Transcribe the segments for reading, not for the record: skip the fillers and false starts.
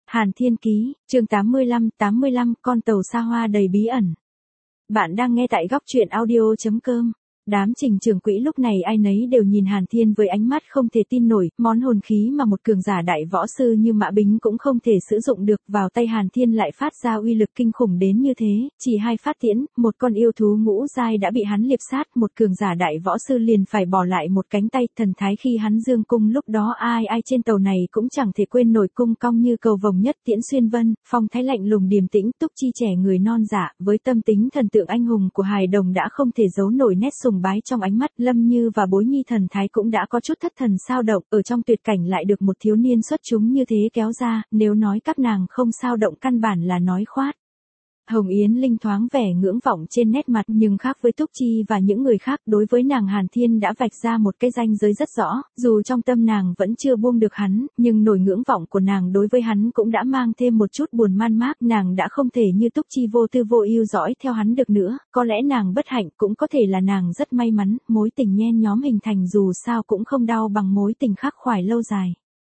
Hàn Thiên Ký, chương 85, con tàu xa hoa đầy bí ẩn. Bạn đang nghe tại góc truyện audio.com. Đám Trình Trường Quỹ lúc này ai nấy đều nhìn Hàn Thiên với ánh mắt không thể tin nổi, món hồn khí mà một cường giả đại võ sư như Mã Bính cũng không thể sử dụng được, vào tay Hàn Thiên lại phát ra uy lực kinh khủng đến như thế, chỉ 2 phát tiễn, một con yêu thú ngũ giai đã bị hắn liệp sát, một cường giả đại võ sư liền phải bỏ lại một cánh tay, thần thái khi hắn dương cung lúc đó ai trên tàu này cũng chẳng thể quên nổi cung cong như cầu vồng nhất tiễn xuyên vân, phong thái lạnh lùng điềm tĩnh, Túc Chi trẻ người non dạ, với tâm tính thần tượng anh hùng của hài đồng đã không thể giấu nổi nét sùng bái trong ánh mắt. Lâm Như và Bối Nhi thần thái cũng đã có chút thất thần sao động, ở trong tuyệt cảnh lại được một thiếu niên xuất chúng như thế kéo ra, nếu nói các nàng không sao động căn bản là nói khoát. Hồng Yến Linh thoáng vẻ ngưỡng vọng trên nét mặt, nhưng khác với Túc Chi và những người khác, đối với nàng Hàn Thiên đã vạch ra một cái ranh giới rất rõ, dù trong tâm nàng vẫn chưa buông được hắn, nhưng nỗi ngưỡng vọng của nàng đối với hắn cũng đã mang thêm một chút buồn man mác, nàng đã không thể như Túc Chi vô tư vô ưu dõi theo hắn được nữa, có lẽ nàng bất hạnh, cũng có thể là nàng rất may mắn, mối tình nhen nhóm hình thành dù sao cũng không đau bằng mối tình khắc khoải lâu dài.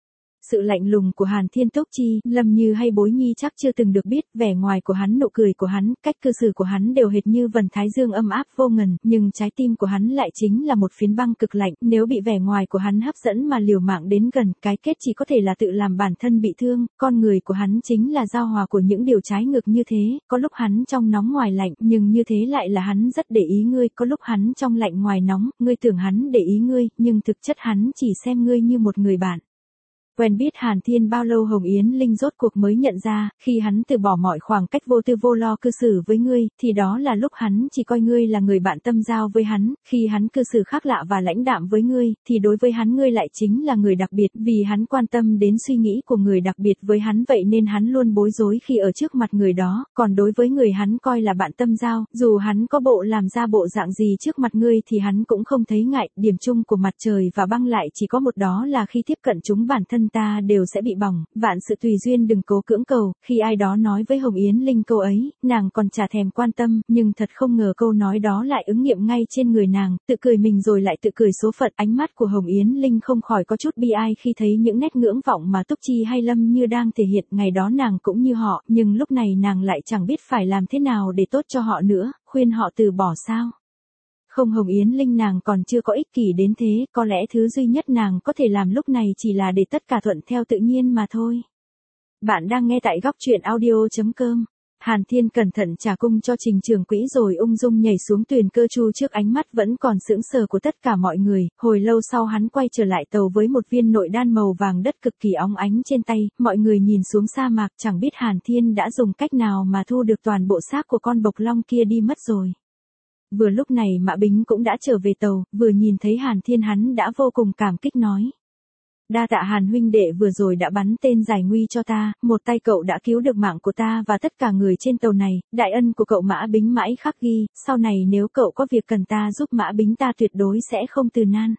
Sự lạnh lùng của Hàn Thiên, Túc Chi, Lâm Như hay Bối Nhi chắc chưa từng được biết, vẻ ngoài của hắn, nụ cười của hắn, cách cư xử của hắn đều hệt như vầng thái dương âm áp vô ngần, nhưng trái tim của hắn lại chính là một phiến băng cực lạnh, nếu bị vẻ ngoài của hắn hấp dẫn mà liều mạng đến gần, cái kết chỉ có thể là tự làm bản thân bị thương, con người của hắn chính là giao hòa của những điều trái ngược như thế, có lúc hắn trong nóng ngoài lạnh, nhưng như thế lại là hắn rất để ý ngươi, có lúc hắn trong lạnh ngoài nóng, ngươi tưởng hắn để ý ngươi, nhưng thực chất hắn chỉ xem ngươi như một người bạn. Quen biết Hàn Thiên bao lâu Hồng Yến Linh rốt cuộc mới nhận ra, khi hắn từ bỏ mọi khoảng cách vô tư vô lo cư xử với ngươi, thì đó là lúc hắn chỉ coi ngươi là người bạn tâm giao với hắn, khi hắn cư xử khác lạ và lãnh đạm với ngươi, thì đối với hắn ngươi lại chính là người đặc biệt, vì hắn quan tâm đến suy nghĩ của người đặc biệt với hắn vậy nên hắn luôn bối rối khi ở trước mặt người đó, còn đối với người hắn coi là bạn tâm giao, dù hắn có bộ làm ra bộ dạng gì trước mặt ngươi thì hắn cũng không thấy ngại, điểm chung của mặt trời và băng lại chỉ có một đó là khi tiếp cận chúng bản thân ta đều sẽ bị bỏng, vạn sự tùy duyên đừng cố cưỡng cầu, khi ai đó nói với Hồng Yến Linh câu ấy, nàng còn chả thèm quan tâm, nhưng thật không ngờ câu nói đó lại ứng nghiệm ngay trên người nàng, tự cười mình rồi lại tự cười số phận, ánh mắt của Hồng Yến Linh không khỏi có chút bi ai khi thấy những nét ngưỡng vọng mà Túc Chi hay Lâm Như đang thể hiện, ngày đó nàng cũng như họ, nhưng lúc này nàng lại chẳng biết phải làm thế nào để tốt cho họ nữa, khuyên họ từ bỏ sao? Không, Hồng Yến Linh nàng còn chưa có ích kỷ đến thế, có lẽ thứ duy nhất nàng có thể làm lúc này chỉ là để tất cả thuận theo tự nhiên mà thôi. Bạn đang nghe tại góc truyện audio.com. Hàn Thiên cẩn thận trả cung cho Trình Trường Quỹ rồi ung dung nhảy xuống thuyền cơ chu trước ánh mắt vẫn còn sững sờ của tất cả mọi người, hồi lâu sau hắn quay trở lại tàu với một viên nội đan màu vàng đất cực kỳ óng ánh trên tay, mọi người nhìn xuống sa mạc chẳng biết Hàn Thiên đã dùng cách nào mà thu được toàn bộ xác của con bộc long kia đi mất rồi. Vừa lúc này Mã Bính cũng đã trở về tàu, vừa nhìn thấy Hàn Thiên hắn đã vô cùng cảm kích nói. Đa tạ Hàn huynh đệ vừa rồi đã bắn tên giải nguy cho ta, một tay cậu đã cứu được mạng của ta và tất cả người trên tàu này, đại ân của cậu Mã Bính mãi khắc ghi, sau này nếu cậu có việc cần ta giúp Mã Bính ta tuyệt đối sẽ không từ nan.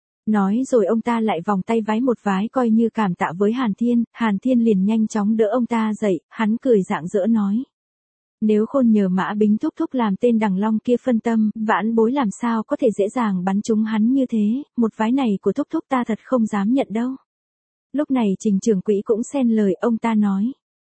Nói rồi ông ta lại vòng tay vái một vái coi như cảm tạ với Hàn Thiên liền nhanh chóng đỡ ông ta dậy, hắn cười rạng rỡ nói. Nếu Khôn nhờ Mã Bính thúc thúc làm tên đằng long kia phân tâm, vãn bối làm sao có thể dễ dàng bắn trúng hắn như thế, một vái này của thúc thúc ta thật không dám nhận đâu. Lúc này Trình Trường Quỹ cũng xen lời, ông ta nói.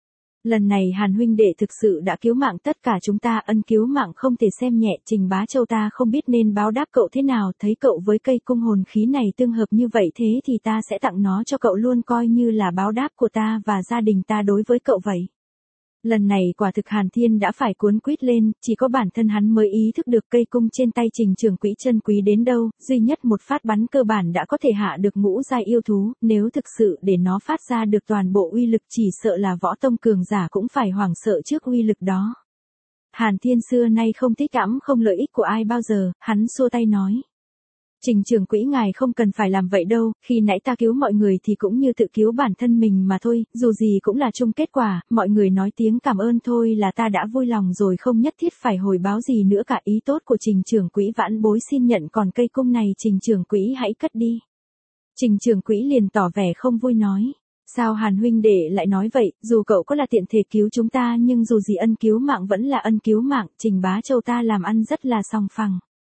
Lần này Hàn huynh đệ thực sự đã cứu mạng tất cả chúng ta, ân cứu mạng không thể xem nhẹ, Trình Bá Châu ta không biết nên báo đáp cậu thế nào, thấy cậu với cây cung hồn khí này tương hợp như vậy thế thì ta sẽ tặng nó cho cậu luôn coi như là báo đáp của ta và gia đình ta đối với cậu vậy. Lần này quả thực Hàn Thiên đã phải cuốn quýt lên, chỉ có bản thân hắn mới ý thức được cây cung trên tay Trình Trường Quỹ chân quý đến đâu, duy nhất một phát bắn cơ bản đã có thể hạ được ngũ giai yêu thú, nếu thực sự để nó phát ra được toàn bộ uy lực chỉ sợ là võ tông cường giả cũng phải hoảng sợ trước uy lực đó. Hàn Thiên xưa nay không thích ẵm không lợi ích của ai bao giờ, hắn xua tay nói. Trình Trường Quỹ ngài không cần phải làm vậy đâu, khi nãy ta cứu mọi người thì cũng như tự cứu bản thân mình mà thôi, dù gì cũng là chung kết quả, mọi người nói tiếng cảm ơn thôi là ta đã vui lòng rồi, không nhất thiết phải hồi báo gì nữa cả, ý tốt của Trình Trường Quỹ vãn bối xin nhận, còn cây cung này Trình Trường Quỹ hãy cất đi. Trình Trường Quỹ liền tỏ vẻ không vui nói. Sao Hàn huynh đệ lại nói vậy, dù cậu có là tiện thể cứu chúng ta nhưng dù gì ân cứu mạng vẫn là ân cứu mạng, Trình Bá Châu ta làm ăn rất là sòng phẳng.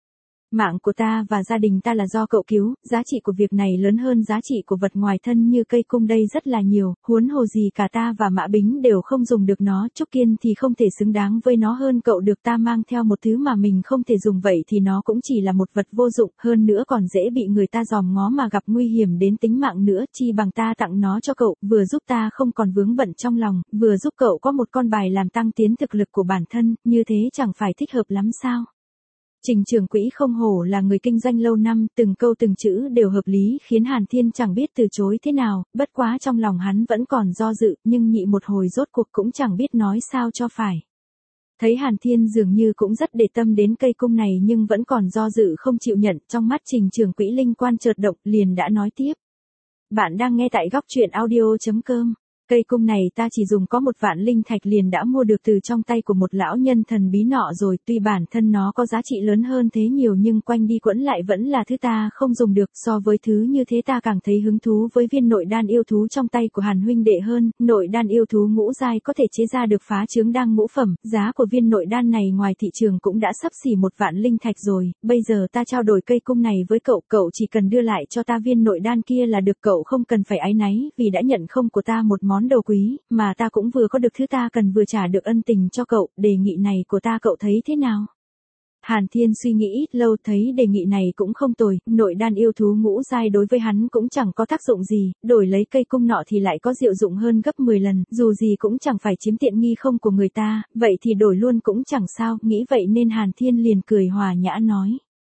Mạng của ta và gia đình ta là do cậu cứu, giá trị của việc này lớn hơn giá trị của vật ngoài thân như cây cung đây rất là nhiều, huống hồ gì cả ta và Mã Bính đều không dùng được nó, Trúc Kiên thì không thể xứng đáng với nó hơn cậu được, ta mang theo một thứ mà mình không thể dùng vậy thì nó cũng chỉ là một vật vô dụng, hơn nữa còn dễ bị người ta dòm ngó mà gặp nguy hiểm đến tính mạng nữa, chi bằng ta tặng nó cho cậu, vừa giúp ta không còn vướng bận trong lòng, vừa giúp cậu có một con bài làm tăng tiến thực lực của bản thân, như thế chẳng phải thích hợp lắm sao? Trình Trường Quỹ không hổ là người kinh doanh lâu năm, từng câu từng chữ đều hợp lý khiến Hàn Thiên chẳng biết từ chối thế nào, bất quá trong lòng hắn vẫn còn do dự, nhưng nhị một hồi rốt cuộc cũng chẳng biết nói sao cho phải. Thấy Hàn Thiên dường như cũng rất để tâm đến cây cung này nhưng vẫn còn do dự không chịu nhận, trong mắt Trình Trường Quỹ linh quan chợt động, liền đã nói tiếp. Bạn đang nghe tại góc truyện audio.com. Cây cung này ta chỉ dùng có 1 vạn linh thạch liền đã mua được từ trong tay của một lão nhân thần bí nọ rồi, tuy bản thân nó có giá trị lớn hơn thế nhiều nhưng quanh đi quẩn lại vẫn là thứ ta không dùng được, so với thứ như thế ta càng thấy hứng thú với viên nội đan yêu thú trong tay của Hàn huynh đệ hơn, nội đan yêu thú ngũ giai có thể chế ra được phá chướng đan ngũ phẩm, giá của viên nội đan này ngoài thị trường cũng đã xấp xỉ 1 vạn linh thạch rồi, bây giờ ta trao đổi cây cung này với cậu, cậu chỉ cần đưa lại cho ta viên nội đan kia là được, cậu không cần phải áy náy vì đã nhận không của ta một món đồ quý, mà ta cũng vừa có được thứ ta cần vừa trả được ân tình cho cậu, đề nghị này của ta cậu thấy thế nào? Hàn Thiên suy nghĩ ít lâu thấy đề nghị này cũng không tồi, nội đan yêu thú ngũ giai đối với hắn cũng chẳng có tác dụng gì, đổi lấy cây cung nọ thì lại có diệu dụng hơn gấp 10 lần, dù gì cũng chẳng phải chiếm tiện nghi không của người ta, vậy thì đổi luôn cũng chẳng sao, nghĩ vậy nên Hàn Thiên liền cười hòa nhã nói.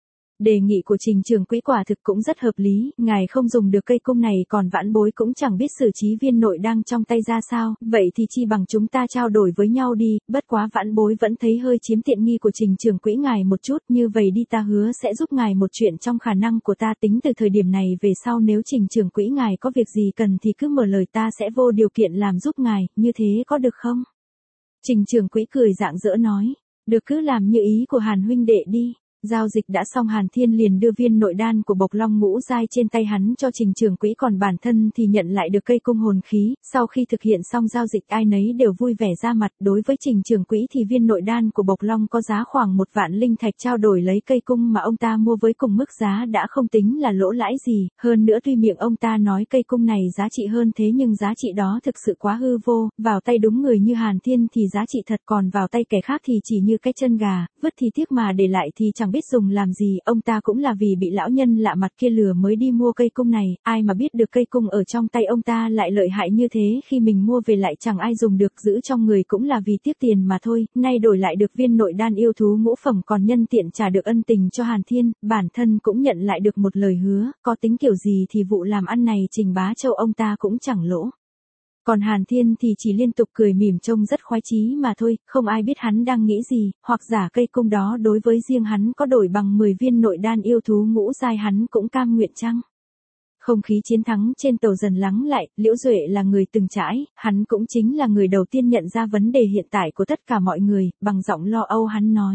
Đề nghị của Trình Trường Quỹ quả thực cũng rất hợp lý, ngài không dùng được cây cung này còn vãn bối cũng chẳng biết xử trí viên nội đang trong tay ra sao, vậy thì chi bằng chúng ta trao đổi với nhau đi, bất quá vãn bối vẫn thấy hơi chiếm tiện nghi của Trình Trường Quỹ ngài một chút, như vậy đi ta hứa sẽ giúp ngài một chuyện trong khả năng của ta, tính từ thời điểm này về sau nếu Trình Trường Quỹ ngài có việc gì cần thì cứ mở lời, ta sẽ vô điều kiện làm giúp ngài, như thế có được không? Trình Trường Quỹ cười rạng rỡ nói, được, cứ làm như ý của Hàn huynh đệ đi. Giao dịch đã xong, Hàn Thiên liền đưa viên nội đan của Bộc Long ngũ giai trên tay hắn cho Trình Trường Quỹ, còn bản thân thì nhận lại được cây cung hồn khí, sau khi thực hiện xong giao dịch ai nấy đều vui vẻ ra mặt, đối với Trình Trường Quỹ thì viên nội đan của Bộc Long có giá khoảng 1 vạn linh thạch, trao đổi lấy cây cung mà ông ta mua với cùng mức giá đã không tính là lỗ lãi gì, hơn nữa tuy miệng ông ta nói cây cung này giá trị hơn thế nhưng giá trị đó thực sự quá hư vô, vào tay đúng người như Hàn Thiên thì giá trị thật, còn vào tay kẻ khác thì chỉ như cái chân gà, vứt thì tiếc mà để lại thì chẳng biết dùng làm gì, ông ta cũng là vì bị lão nhân lạ mặt kia lừa mới đi mua cây cung này, ai mà biết được cây cung ở trong tay ông ta lại lợi hại như thế, khi mình mua về lại chẳng ai dùng được, giữ trong người cũng là vì tiếc tiền mà thôi, nay đổi lại được viên nội đan yêu thú ngũ phẩm còn nhân tiện trả được ân tình cho Hàn Thiên, bản thân cũng nhận lại được một lời hứa, có tính kiểu gì thì vụ làm ăn này Trình Bá Châu ông ta cũng chẳng lỗ. Còn Hàn Thiên thì chỉ liên tục cười mỉm trông rất khoái chí mà thôi, không ai biết hắn đang nghĩ gì, hoặc giả cây cung đó đối với riêng hắn có đổi bằng 10 viên nội đan yêu thú ngũ giai hắn cũng cam nguyện chăng? Không khí chiến thắng trên tàu dần lắng lại, Liễu Duệ là người từng trải, hắn cũng chính là người đầu tiên nhận ra vấn đề hiện tại của tất cả mọi người, bằng giọng lo âu hắn nói.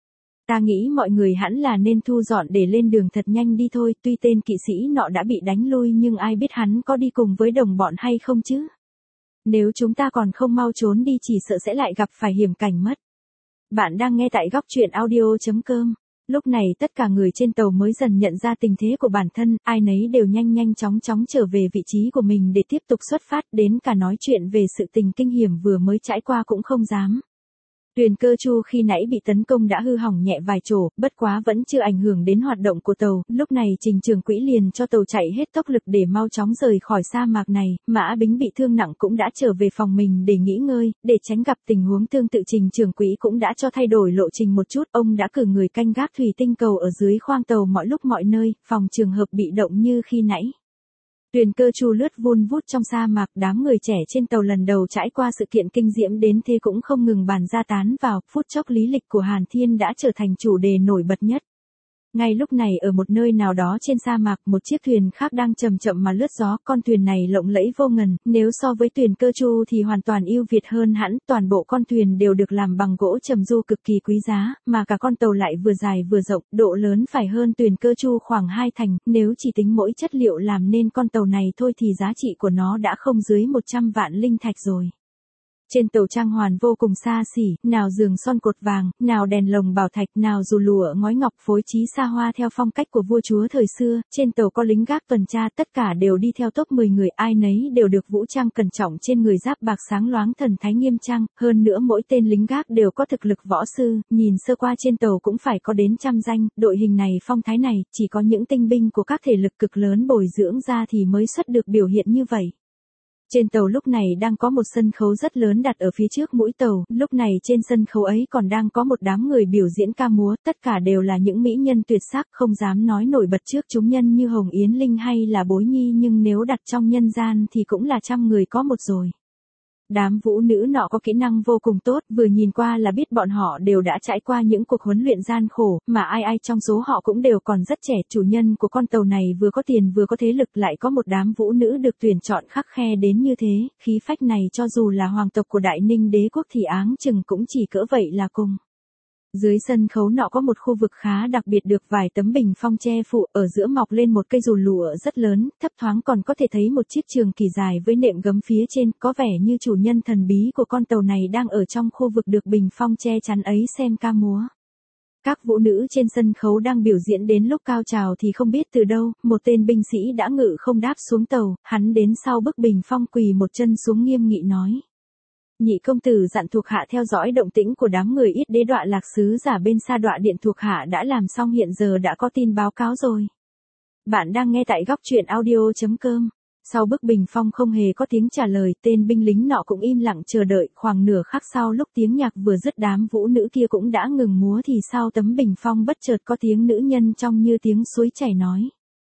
Ta nghĩ mọi người hẳn là nên thu dọn để lên đường thật nhanh đi thôi, tuy tên kỵ sĩ nọ đã bị đánh lui nhưng ai biết hắn có đi cùng với đồng bọn hay không chứ? Nếu chúng ta còn không mau trốn đi chỉ sợ sẽ lại gặp phải hiểm cảnh mất. Bạn đang nghe tại góc truyện audio.com. Lúc này tất cả người trên tàu mới dần nhận ra tình thế của bản thân, ai nấy đều nhanh chóng trở về vị trí của mình để tiếp tục xuất phát, đến cả nói chuyện về sự tình kinh hiểm vừa mới trải qua cũng không dám. Tuyền Cơ Chu khi nãy bị tấn công đã hư hỏng nhẹ vài chỗ, bất quá vẫn chưa ảnh hưởng đến hoạt động của tàu, lúc này Trình Trường Quỹ liền cho tàu chạy hết tốc lực để mau chóng rời khỏi sa mạc này, Mã Bính bị thương nặng cũng đã trở về phòng mình để nghỉ ngơi, để tránh gặp tình huống tương tự Trình Trường Quỹ cũng đã cho thay đổi lộ trình một chút, ông đã cử người canh gác thủy tinh cầu ở dưới khoang tàu mọi lúc mọi nơi, phòng trường hợp bị động như khi nãy. Tuyền Cơ Chu lướt vun vút trong sa mạc, đám người trẻ trên tàu lần đầu trải qua sự kiện kinh diễm đến thế cũng không ngừng bàn ra tán vào, phút chốc lý lịch của Hàn Thiên đã trở thành chủ đề nổi bật nhất. Ngay lúc này ở một nơi nào đó trên sa mạc, một chiếc thuyền khác đang chậm chậm mà lướt gió, con thuyền này lộng lẫy vô ngần, nếu so với Tuyền Cơ Chu thì hoàn toàn ưu việt hơn hẳn, toàn bộ con thuyền đều được làm bằng gỗ trầm du cực kỳ quý giá, mà cả con tàu lại vừa dài vừa rộng, độ lớn phải hơn Tuyền Cơ Chu khoảng 2 thành, nếu chỉ tính mỗi chất liệu làm nên con tàu này thôi thì giá trị của nó đã không dưới 100 vạn linh thạch rồi. Trên tàu trang hoàn vô cùng xa xỉ, nào giường son cột vàng, nào đèn lồng bảo thạch, nào dù lụa ngói ngọc phối trí xa hoa theo phong cách của vua chúa thời xưa, trên tàu có lính gác tuần tra, tất cả đều đi theo top 10 người, ai nấy đều được vũ trang cẩn trọng, trên người giáp bạc sáng loáng thần thái nghiêm trang, hơn nữa mỗi tên lính gác đều có thực lực võ sư, nhìn sơ qua trên tàu cũng phải có đến trăm danh, đội hình này phong thái này, chỉ có những tinh binh của các thể lực cực lớn bồi dưỡng ra thì mới xuất được biểu hiện như vậy. Trên tàu lúc này đang có một sân khấu rất lớn đặt ở phía trước mũi tàu, lúc này trên sân khấu ấy còn đang có một đám người biểu diễn ca múa, tất cả đều là những mỹ nhân tuyệt sắc không dám nói nổi bật trước chúng nhân như Hồng Yến Linh hay là Bối Nhi, nhưng nếu đặt trong nhân gian thì cũng là trăm người có một rồi. Đám vũ nữ nọ có kỹ năng vô cùng tốt, vừa nhìn qua là biết bọn họ đều đã trải qua những cuộc huấn luyện gian khổ, mà ai ai trong số họ cũng đều còn rất trẻ. Chủ nhân của con tàu này vừa có tiền vừa có thế lực, lại có một đám vũ nữ được tuyển chọn khắt khe đến như thế, khí phách này cho dù là hoàng tộc của Đại Ninh đế quốc thì áng chừng cũng chỉ cỡ vậy là cùng. Dưới sân khấu nọ có một khu vực khá đặc biệt được vài tấm bình phong che phủ, ở giữa mọc lên một cây dù lụa rất lớn, thấp thoáng còn có thể thấy một chiếc trường kỳ dài với nệm gấm phía trên, có vẻ như chủ nhân thần bí của con tàu này đang ở trong khu vực được bình phong che chắn ấy xem ca múa. Các vũ nữ trên sân khấu đang biểu diễn đến lúc cao trào thì không biết từ đâu, một tên binh sĩ đã ngự không đáp xuống tàu, hắn đến sau bức bình phong quỳ một chân xuống nghiêm nghị nói. Nhị công tử dặn thuộc hạ theo dõi động tĩnh của đám người Yết Đế Đoạ Lạc sứ giả bên Sa Đoạ Điện, thuộc hạ đã làm xong, hiện giờ đã có tin báo cáo rồi. Bạn đang nghe tại góc truyện audio.com. Sau bức bình phong không hề có tiếng trả lời, tên binh lính nọ cũng im lặng chờ đợi, khoảng nửa khắc sau lúc tiếng nhạc vừa dứt đám vũ nữ kia cũng đã ngừng múa thì sau tấm bình phong bất chợt có tiếng nữ nhân trong như tiếng suối chảy nói.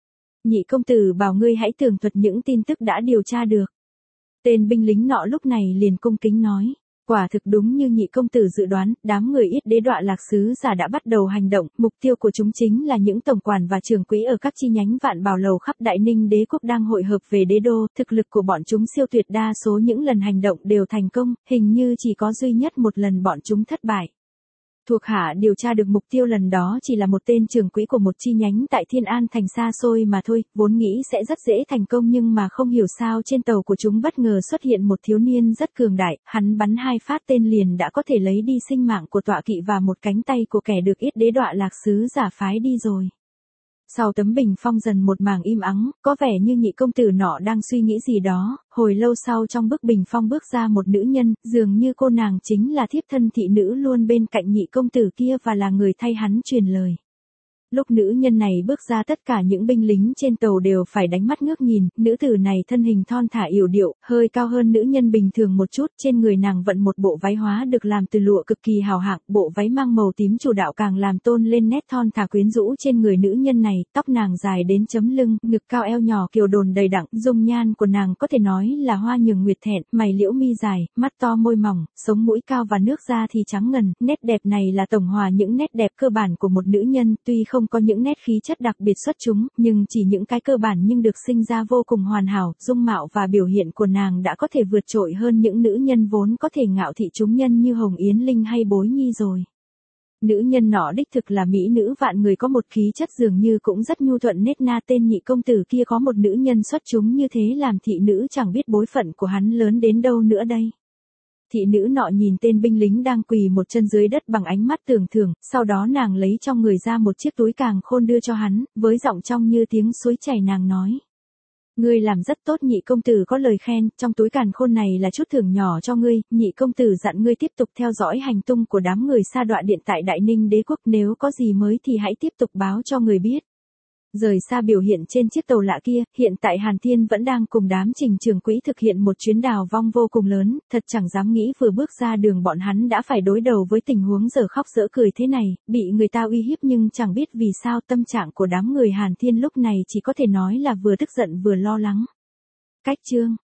Nhị công tử bảo ngươi hãy tường thuật những tin tức đã điều tra được. Tên binh lính nọ lúc này liền cung kính nói, quả thực đúng như nhị công tử dự đoán, đám người Yết Đế Đoạ Lạc sứ giả đã bắt đầu hành động, mục tiêu của chúng chính là những tổng quản và trưởng quỹ ở các chi nhánh Vạn Bảo Lầu khắp Đại Ninh đế quốc đang hội hợp về đế đô, thực lực của bọn chúng siêu tuyệt, đa số những lần hành động đều thành công, hình như chỉ có duy nhất một lần bọn chúng thất bại. Thuộc hạ điều tra được mục tiêu lần đó chỉ là một tên trưởng quỹ của một chi nhánh tại Thiên An thành xa xôi mà thôi, vốn nghĩ sẽ rất dễ thành công nhưng mà không hiểu sao trên tàu của chúng bất ngờ xuất hiện một thiếu niên rất cường đại, hắn bắn 2 phát tên liền đã có thể lấy đi sinh mạng của tọa kỵ và một cánh tay của kẻ được Yết Đế Đoạ Lạc sứ giả phái đi rồi. Sau tấm bình phong dần một mảng im ắng, có vẻ như nhị công tử nọ đang suy nghĩ gì đó, hồi lâu sau trong bức bình phong bước ra một nữ nhân, dường như cô nàng chính là thiếp thân thị nữ luôn bên cạnh nhị công tử kia và là người thay hắn truyền lời. Lúc nữ nhân này bước ra tất cả những binh lính trên tàu đều phải đánh mắt ngước nhìn, nữ tử này thân hình thon thả yểu điệu, hơi cao hơn nữ nhân bình thường một chút, trên người nàng vận một bộ váy hóa được làm từ lụa cực kỳ hào hạng, bộ váy mang màu tím chủ đạo càng làm tôn lên nét thon thả quyến rũ trên người nữ nhân này, tóc nàng dài đến chấm lưng, ngực cao eo nhỏ kiều đồn đầy đặn, dung nhan của nàng có thể nói là hoa nhường nguyệt thẹn, mày liễu mi dài, mắt to môi mỏng, sống mũi cao và nước da thì trắng ngần, nét đẹp này là tổng hòa những nét đẹp cơ bản của một nữ nhân, tuy không có những nét khí chất đặc biệt xuất chúng, nhưng chỉ những cái cơ bản nhưng được sinh ra vô cùng hoàn hảo, dung mạo và biểu hiện của nàng đã có thể vượt trội hơn những nữ nhân vốn có thể ngạo thị chúng nhân như Hồng Yến Linh hay Bối Nhi rồi. Nữ nhân nọ đích thực là mỹ nữ vạn người, có một khí chất dường như cũng rất nhu thuận nết na, tên nhị công tử kia có một nữ nhân xuất chúng như thế làm thị nữ chẳng biết bối phận của hắn lớn đến đâu nữa đây. Thị nữ nọ nhìn tên binh lính đang quỳ một chân dưới đất bằng ánh mắt tưởng thưởng, sau đó nàng lấy trong người ra một chiếc túi càng khôn đưa cho hắn, với giọng trong như tiếng suối chảy nàng nói. Ngươi làm rất tốt nhị công tử, có lời khen, trong túi càn khôn này là chút thưởng nhỏ cho ngươi, nhị công tử dặn ngươi tiếp tục theo dõi hành tung của đám người Sa Đoạ Điện tại Đại Ninh đế quốc, nếu có gì mới thì hãy tiếp tục báo cho người biết. Rời xa biểu hiện trên chiếc tàu lạ kia, hiện tại Hàn Thiên vẫn đang cùng đám Trình trưởng quỹ thực hiện một chuyến đào vong vô cùng lớn, thật chẳng dám nghĩ vừa bước ra đường bọn hắn đã phải đối đầu với tình huống dở khóc dở cười thế này, bị người ta uy hiếp nhưng chẳng biết vì sao tâm trạng của đám người Hàn Thiên lúc này chỉ có thể nói là vừa tức giận vừa lo lắng. Cách chương